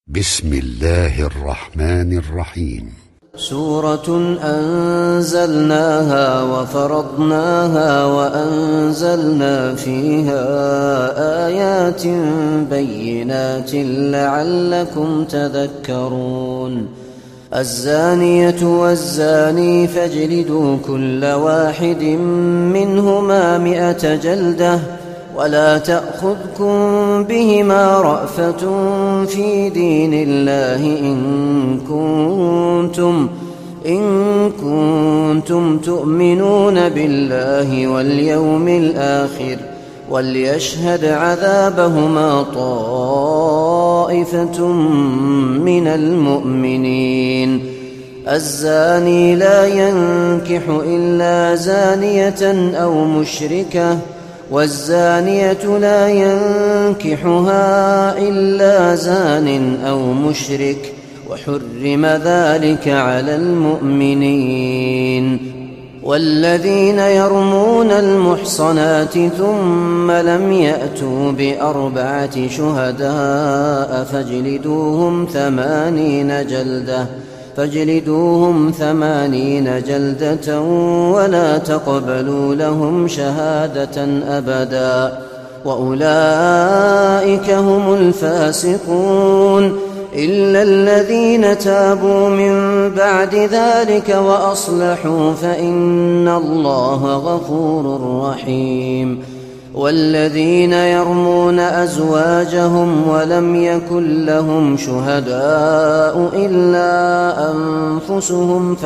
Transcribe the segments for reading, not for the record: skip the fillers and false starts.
بسم الله الرحمن الرحيم. سورة أنزلناها وفرضناها وأنزلنا فيها آيات بينات لعلكم تذكرون. الزانية والزاني فاجلدوا كل واحد منهما 100 جلدة ولا تأخذكم بهما رأفة في دين الله إن كنتم تؤمنون بالله واليوم الآخر وليشهد عذابهما طائفة من المؤمنين. الزاني لا ينكح إلا زانية أو مشركة والزانية لا ينكحها إلا زان أو مشرك وحرم ذلك على المؤمنين. والذين يرمون المحصنات ثم لم يأتوا ب4 شهداء فاجلدوهم 80 جلدة ولا تقبلوا لهم شهادة أبدا وأولئك هم الفاسقون إلا الذين تابوا من بعد ذلك وأصلحوا فإن الله غفور رحيم. والذين يرمون أزواجهم ولم يكن لهم شهداء إلا أنفسهم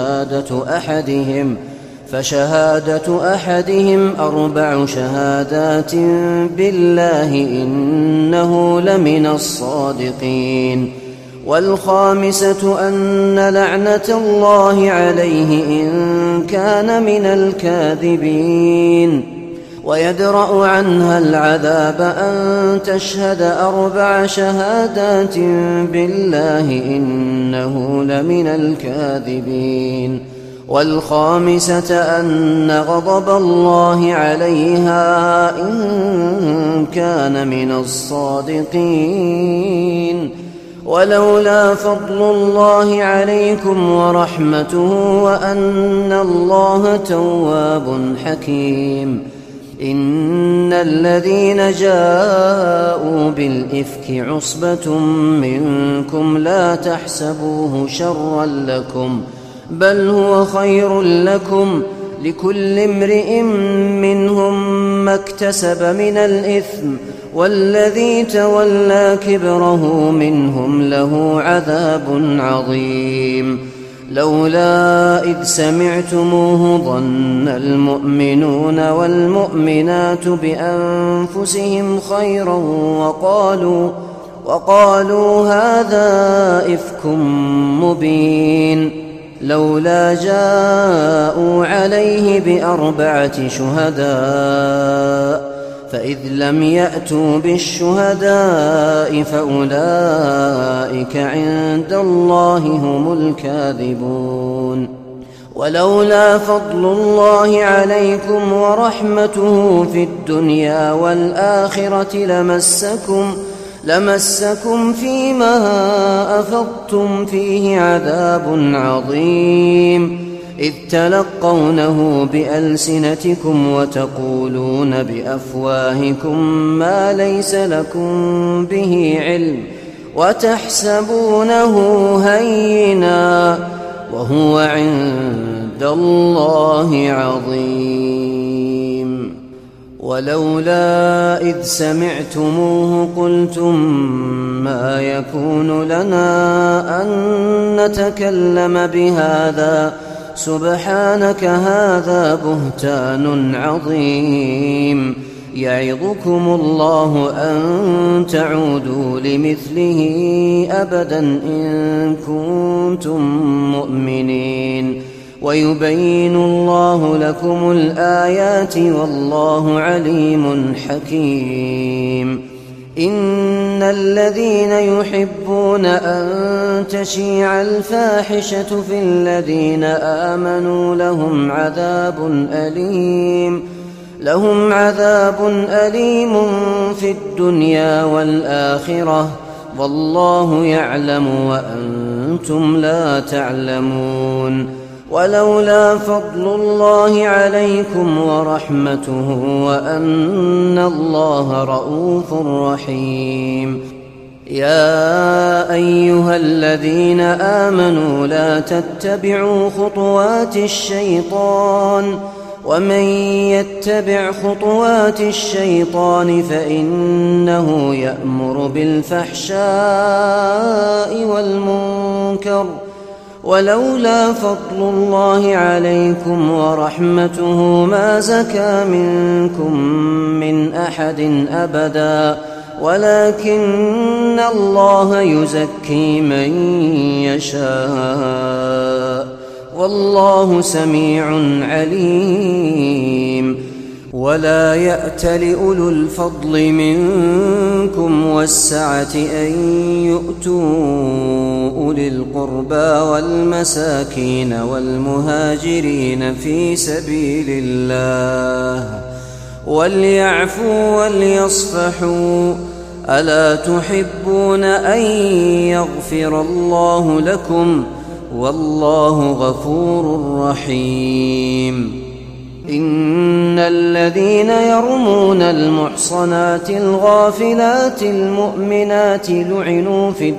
فشهادة أحدهم 4 شهادات بالله إنه لمن الصادقين. والخامسة أن لعنة الله عليه إن كان من الكاذبين. ويدرأ عنها العذاب أن تشهد 4 شهادات بالله إنه لمن الكاذبين. والخامسة أن غضب الله عليها إن كان من الصادقين. ولولا فضل الله عليكم ورحمته وأن الله تواب حكيم. إن الذين جاءوا بالإفك عصبة منكم لا تحسبوه شرا لكم بل هو خير لكم لكل امرئ منهم ما اكتسب من الإثم والذي تولى كبره منهم له عذاب عظيم. لولا إذ سمعتموه ظن المؤمنون والمؤمنات بأنفسهم خيرا وقالوا هذا إفك مبين. لولا جاءوا عليه ب4 شهداء فإذ لم يأتوا بالشهداء فأولئك عند الله هم الكاذبون. ولولا فضل الله عليكم ورحمته في الدنيا والآخرة لمسكم فيما أفضتم فيه عذاب عظيم إذ تلقونه بألسنتكم وتقولون بأفواهكم ما ليس لكم به علم وتحسبونه هينا وهو عند الله عظيم. ولولا إذ سمعتموه قلتم ما يكون لنا أن نتكلم بهذا سبحانك هذا بهتان عظيم. يعظكم الله أن تعودوا لمثله أبدا إن كنتم مؤمنين. ويبين الله لكم الآيات والله عليم حكيم. إن الذين يحبون أن تشيع الفاحشة في الذين آمنوا لهم عذاب أليم في الدنيا والآخرة والله يعلم وأنتم لا تعلمون. ولولا فضل الله عليكم ورحمته وأن الله رءوف رحيم. يا أيها الذين آمنوا لا تتبعوا خطوات الشيطان، ومن يتبع خطوات الشيطان فإنه يأمر بالفحشاء والمنكر. ولولا فضل الله عليكم ورحمته ما زكى منكم من أحد أبدا، ولكن الله يزكي من يشاء، والله سميع عليم. ولا يأتل أولو الفضل منكم والسعة أن يؤتوا أولي القربى والمساكين والمهاجرين في سبيل الله وليعفوا وليصفحوا. ألا تحبون أن يغفر الله لكم؟ والله غفور رحيم. إن الذين يرمون المحصنات الغافلات المؤمنات لعنوا في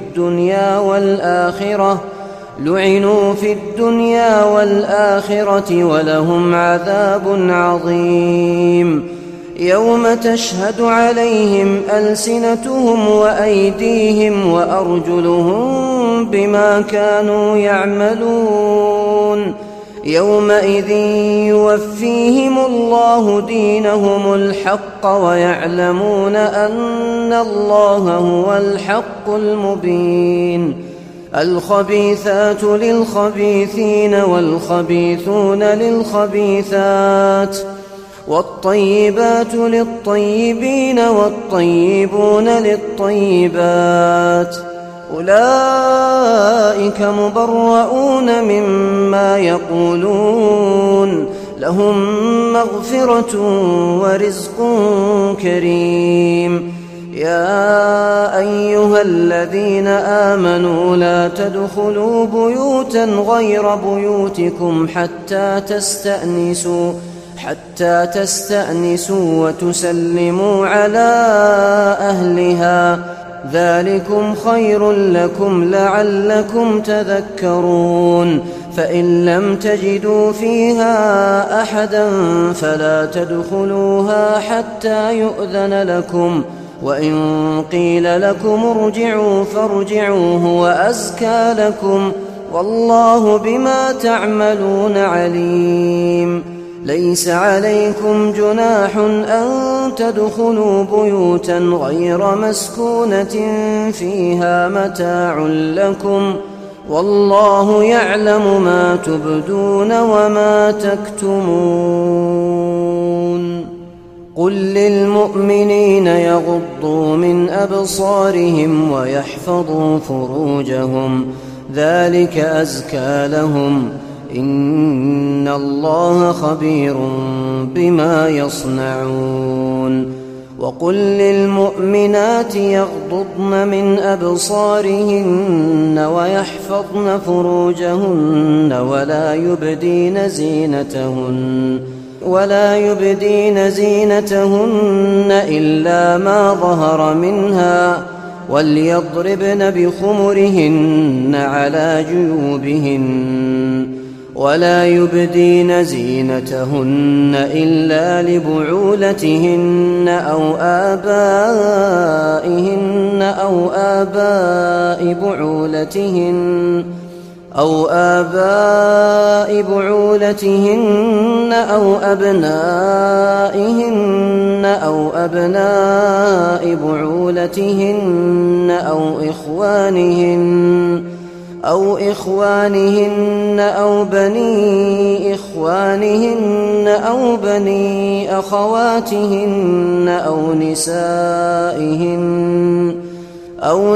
الدنيا والآخرة ولهم عذاب عظيم. يوم تشهد عليهم ألسنتهم وأيديهم وأرجلهم بما كانوا يعملون. يومئذ يوفيهم الله دينهم الحق ويعلمون أن الله هو الحق المبين. الخبيثات للخبيثين والخبيثون للخبيثات، والطيبات للطيبين والطيبون للطيبات، أولئك مبرؤون مما يقولون، لهم مغفرة ورزق كريم. يا أيها الذين آمنوا لا تدخلوا بيوتا غير بيوتكم حتى تستأنسوا وتسلموا على أهلها، ذلكم خير لكم لعلكم تذكرون. فإن لم تجدوا فيها أحدا فلا تدخلوها حتى يؤذن لكم، وإن قيل لكم ارجعوا فارجعوا هو أزكى لكم، والله بما تعملون عليم. ليس عليكم جناح أن تدخلوا بيوتا غير مسكونة فيها متاع لكم، والله يعلم ما تبدون وما تكتمون. قل للمؤمنين يغضوا من أبصارهم ويحفظوا فروجهم، ذلك أزكى لهم، إن الله خبير بما يصنعون. وقل للمؤمنات يغضضن من أبصارهن ويحفظن فروجهن ولا يبدين زينتهن إلا ما ظهر منها، وليضربن بخمرهن على جيوبهن، ولا يبدين زينتهن إلا لبعولتهن أو آبائهن أو آباء بعولتهن أو أبنائهن أو أبناء بعولتهن أو إخوانهن أو بني إخوانهن أو بني أخواتهن أو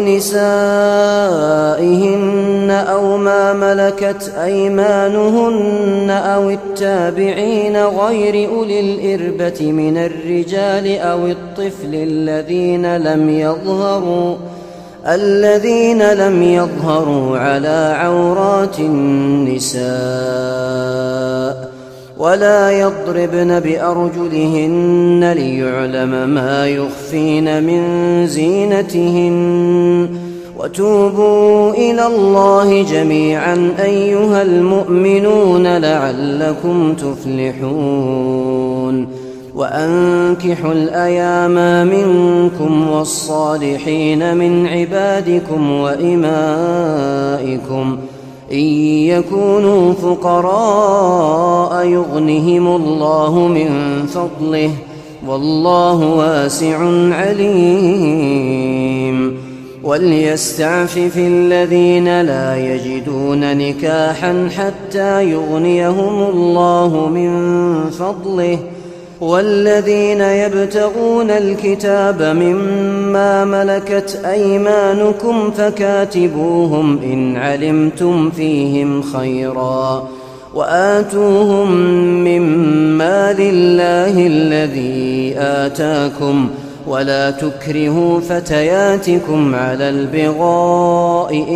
نسائهن أو ما ملكت أيمانهن أو التابعين غير أولي الإربة من الرجال أو الطفل الذين لم يظهروا على عورات النساء ولا يضربن بأرجلهن ليعلم ما يخفين من زينتهن وتوبوا إلى الله جميعا أيها المؤمنون لعلكم تفلحون وأنكحوا الأيام منكم والصالحين من عبادكم وإمائكم إن يكونوا فقراء يغنهم الله من فضله والله واسع عليم وليستعفف الذين لا يجدون نكاحا حتى يغنيهم الله من فضله والذين يبتغون الكتاب مما ملكت أيمانكم فكاتبوهم إن علمتم فيهم خيرا وآتوهم من مال الله الذي آتاكم ولا تكرهوا فتياتكم على البغاء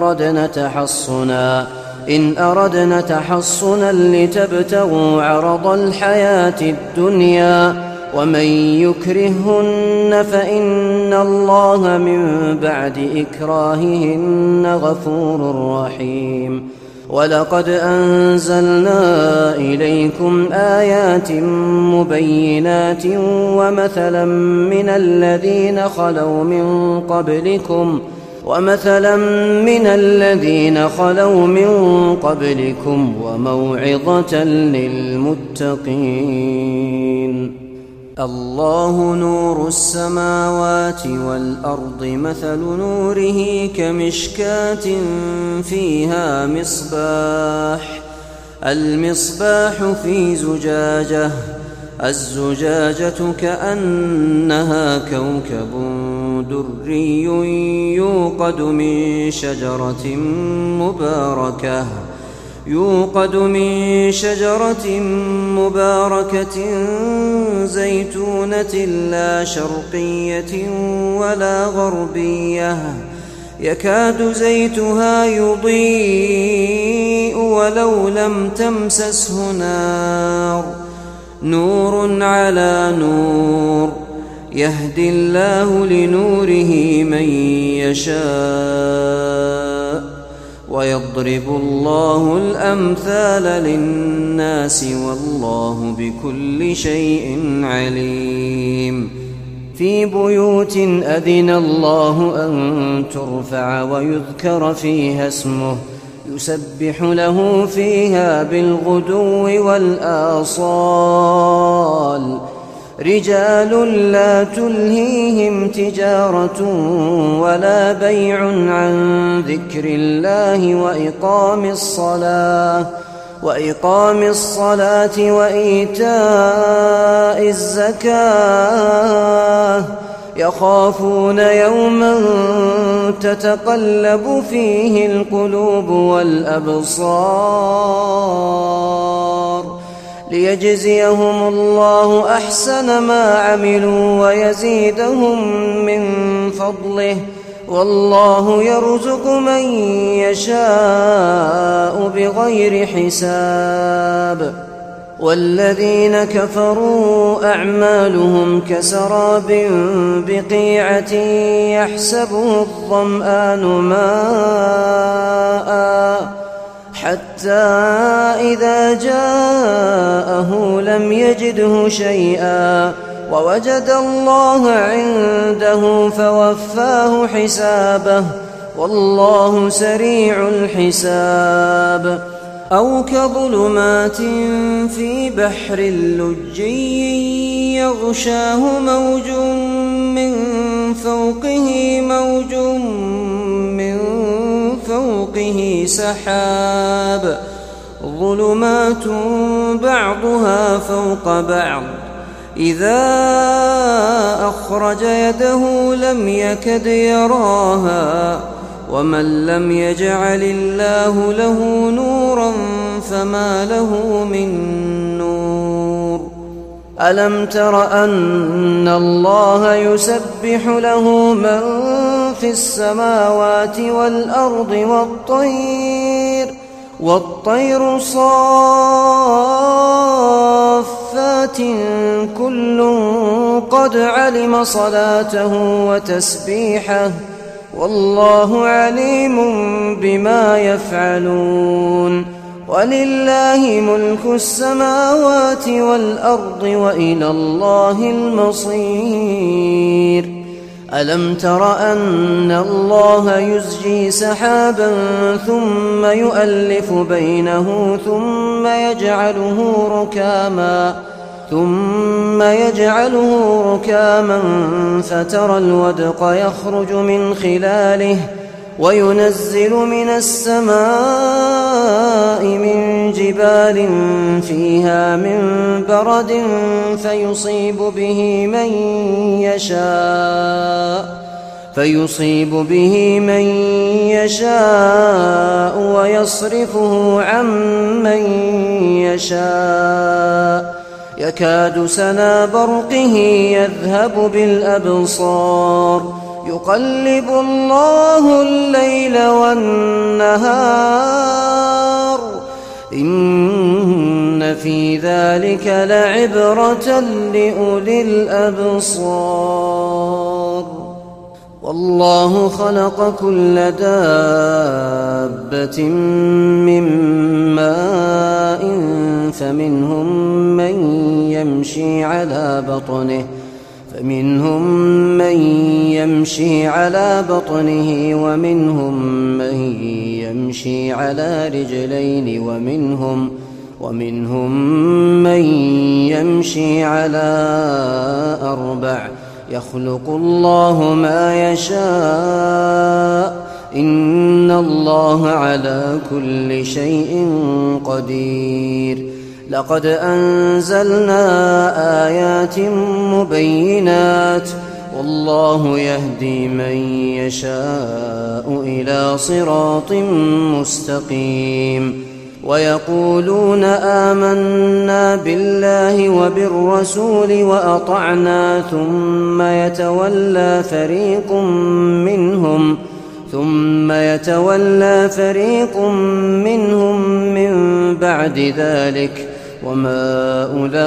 إن أردنا تحصنا لتبتغوا عرض الحياة الدنيا ومن يكرههن فإن الله من بعد إكراههن غفور رحيم ولقد أنزلنا إليكم آيات مبينات ومثلا من الذين خلوا من قبلكم وموعظة للمتقين الله نور السماوات والأرض مثل نوره كمشكاة فيها المصباح في زجاجة الزجاجة كأنها كوكب دري يوقد من شجرة مباركة زيتونة لا شرقية ولا غربية يكاد زيتها يضيء ولو لم تمسسه نور على نور يهدي الله لنوره من يشاء ويضرب الله الأمثال للناس والله بكل شيء عليم في بيوت أذن الله أن ترفع ويذكر فيها اسمه يسبح له فيها بالغدو والآصال رجال لا تلهيهم تجارة ولا بيع عن ذكر الله وإقام الصلاة وإيتاء الزكاة يخافون يوما تتقلب فيه القلوب والأبصار ليجزيهم الله أحسن ما عملوا ويزيدهم من فضله والله يرزق من يشاء بغير حساب والذين كفروا أعمالهم كسراب بقيعة يحسبه الظمآن ماء حتى إذا جاءه لم يجده شيئا ووجد الله عنده فوفاه حسابه والله سريع الحساب أو كظلمات في بحر لجي يغشاه موج من فوقه سحاب ظلمات بعضها فوق بعض إذا أخرج يده لم يكد يراها ومن لم يجعل الله له نورا فما له من نور ألم تر أن الله يسبح له من في السماوات والأرض والطير صافات كل قد علم صلاته وتسبيحه والله عليم بما يفعلون ولله ملك السماوات والأرض وإلى الله المصير ألم تر أن الله يزجي سحابا ثم يؤلف بينه ثم يجعله ركاما فترى الودق يخرج من خلاله وينزل من السماء من جبال فيها من برد فيصيب به من يشاء ويصرفه عن من يشاء يكاد سنا برقه يذهب بالأبصار يقلب الله الليل والنهار إن في ذلك لعبرة لأولي الأبصار والله خلق كل دابة من ماء فمنهم من يمشي على بطنه ومنهم من يمشي على رجلين ومنهم من يمشي على أربع يخلق الله ما يشاء إن الله على كل شيء قدير لقد أنزلنا آيات مبينات والله يهدي من يشاء إلى صراط مستقيم ويقولون آمنا بالله وبالرسول وأطعنا ثم يتولى فريق منهم من بعد ذلك وما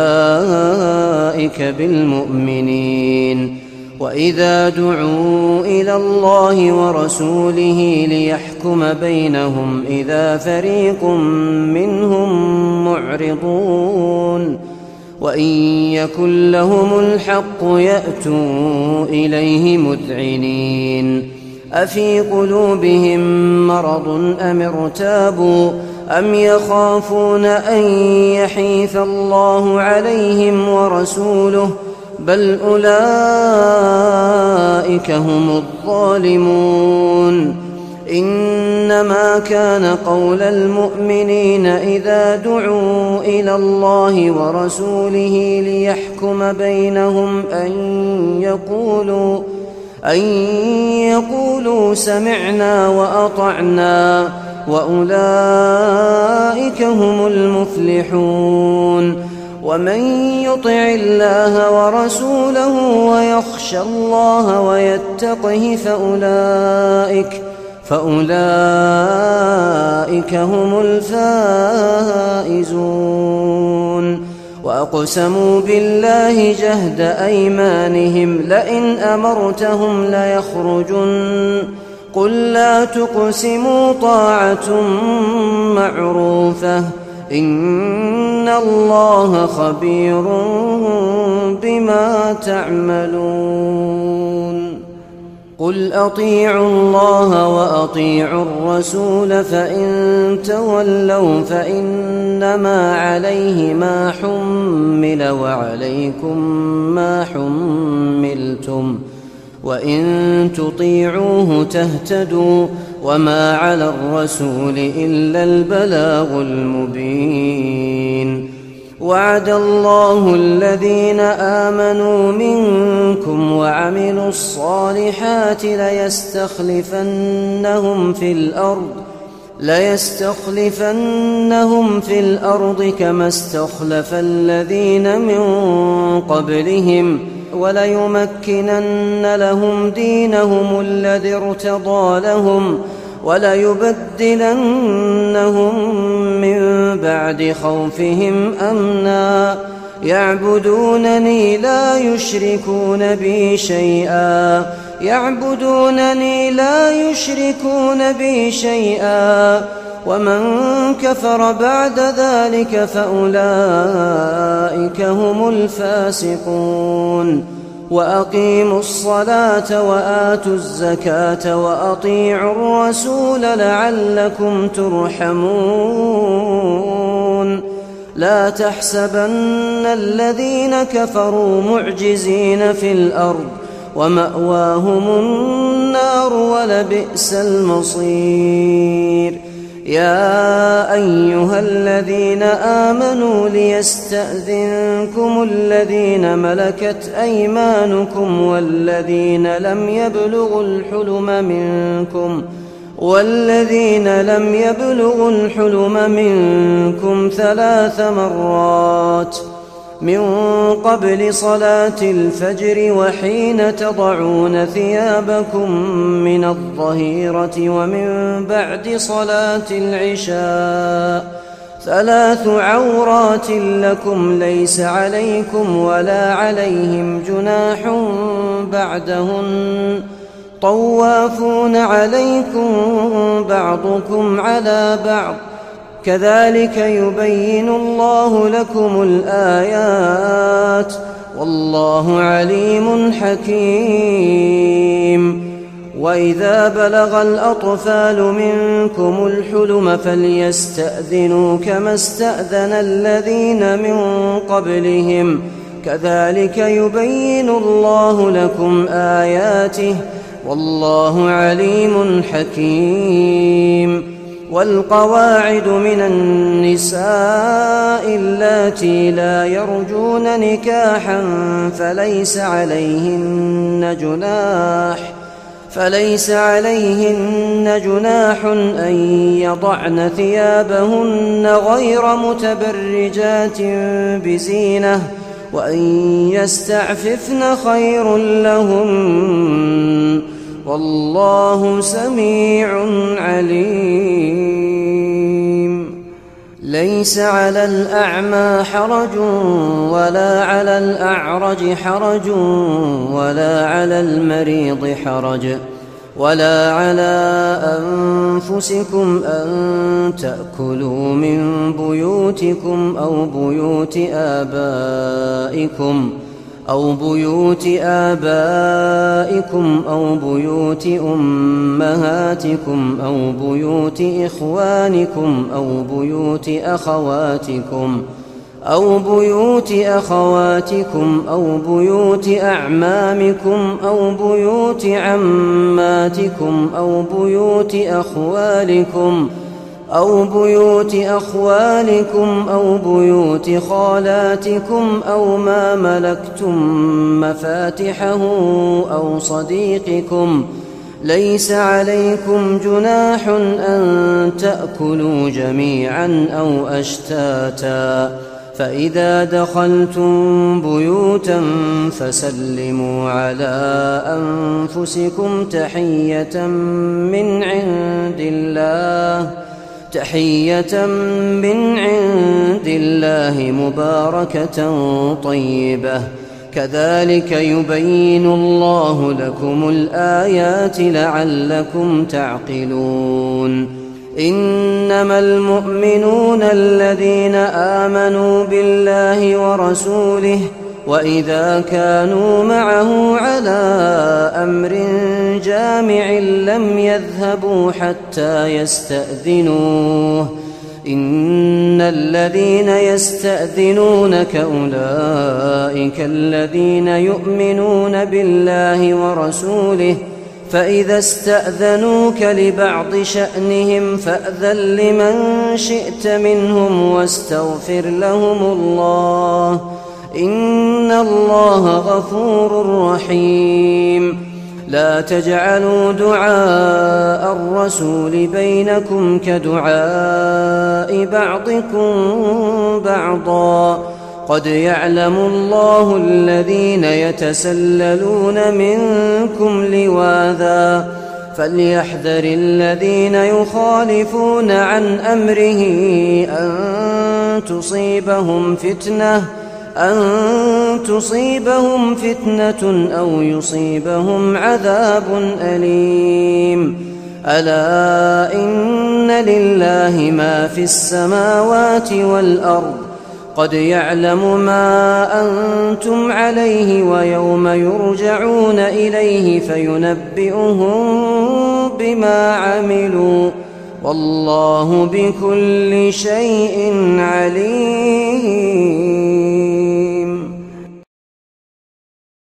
أولئك بالمؤمنين وإذا دعوا إلى الله ورسوله ليحكم بينهم إذا فريق منهم معرضون وإن يكن لهم الحق يأتوا إليه مذعنين أفي قلوبهم مرض أم ارتابوا أم يخافون أن يحيف الله عليهم ورسوله بل أولئك هم الظالمون إنما كان قول المؤمنين إذا دعوا إلى الله ورسوله ليحكم بينهم أن يقولوا سمعنا وأطعنا وأولئك هم المفلحون ومن يطع الله ورسوله ويخشى الله ويتقه فأولئك هم الفائزون وأقسموا بالله جهد أيمانهم لئن أمرتهم ليخرجن قل لا تقسموا طاعة معروفة إن الله خبير بما تعملون قل أطيعوا الله وأطيعوا الرسول فإن تولوا فإنما عليه ما حمل وعليكم ما حملتم وإن تطيعوه تهتدوا وما على الرسول إلا البلاغ المبين وعد الله الذين آمنوا منكم وعملوا الصالحات ليستخلفنهم في الأرض كما استخلف الذين من قبلهم وليمكنن لهم دينهم الذي ارتضى لهم وليبدلنهم من بعد خوفهم أمنا يعبدونني لا يشركون بي شيئا ومن كفر بعد ذلك فأولئك هم الفاسقون وأقيموا الصلاة وآتوا الزكاة وأطيعوا الرسول لعلكم ترحمون لا تحسبن الذين كفروا معجزين في الأرض ومأواهم النار ولبئس المصير يا أيها الذين آمنوا ليستأذنكم الذين ملكت أيمانكم والذين لم يبلغوا الحلم منكم 3 مرات من قبل صلاة الفجر وحين تضعون ثيابكم من الظهيرة ومن بعد صلاة العشاء 3 عورات لكم ليس عليكم ولا عليهم جناح بعدهن طوافون عليكم بعضكم على بعض كذلك يبين الله لكم الآيات والله عليم حكيم وإذا بلغ الأطفال منكم الحلم فليستأذنوا كما استأذن الذين من قبلهم كذلك يبين الله لكم آياته والله عليم حكيم والقواعد من النساء اللاتي لا يرجون نكاحا فليس عليهن جناح أن يضعن ثيابهن غير متبرجات بزينة وأن يستعففن خير لهن والله سميع عليم ليس على الأعمى حرج ولا على الأعرج حرج ولا على المريض حرج ولا على أنفسكم أن تأكلوا من بيوتكم أو بيوت آبائكم أو بيوت أمهاتكم أو بيوت إخوانكم أو بيوت أخواتكم أو بيوت أعمامكم أو بيوت عماتكم أو بيوت أخوالكم أو بيوت خالاتكم أو ما ملكتم مفاتحه أو صديقكم ليس عليكم جناح أن تأكلوا جميعا أو أشتاتا فإذا دخلتم بيوتا فسلموا على أنفسكم تحية من عند الله مباركة طيبة كذلك يبين الله لكم الآيات لعلكم تعقلون إنما المؤمنون الذين آمنوا بالله ورسوله وإذا كانوا معه على أمر جامع لم يذهبوا حتى يستأذنوه إن الذين يستأذنونك أولئك الذين يؤمنون بالله ورسوله فإذا استأذنوك لبعض شأنهم فأذن لمن شئت منهم واستغفر لهم الله إن الله غفور رحيم لا تجعلوا دعاء الرسول بينكم كدعاء بعضكم بعضا قد يعلم الله الذين يتسللون منكم لواذا فليحذر الذين يخالفون عن أمره أن تصيبهم فتنة أو يصيبهم عذاب أليم. ألا إن لله ما في السماوات والأرض قد يعلم ما أنتم عليه ويوم يرجعون إليه فينبئهم بما عملوا والله بكل شيء عليم.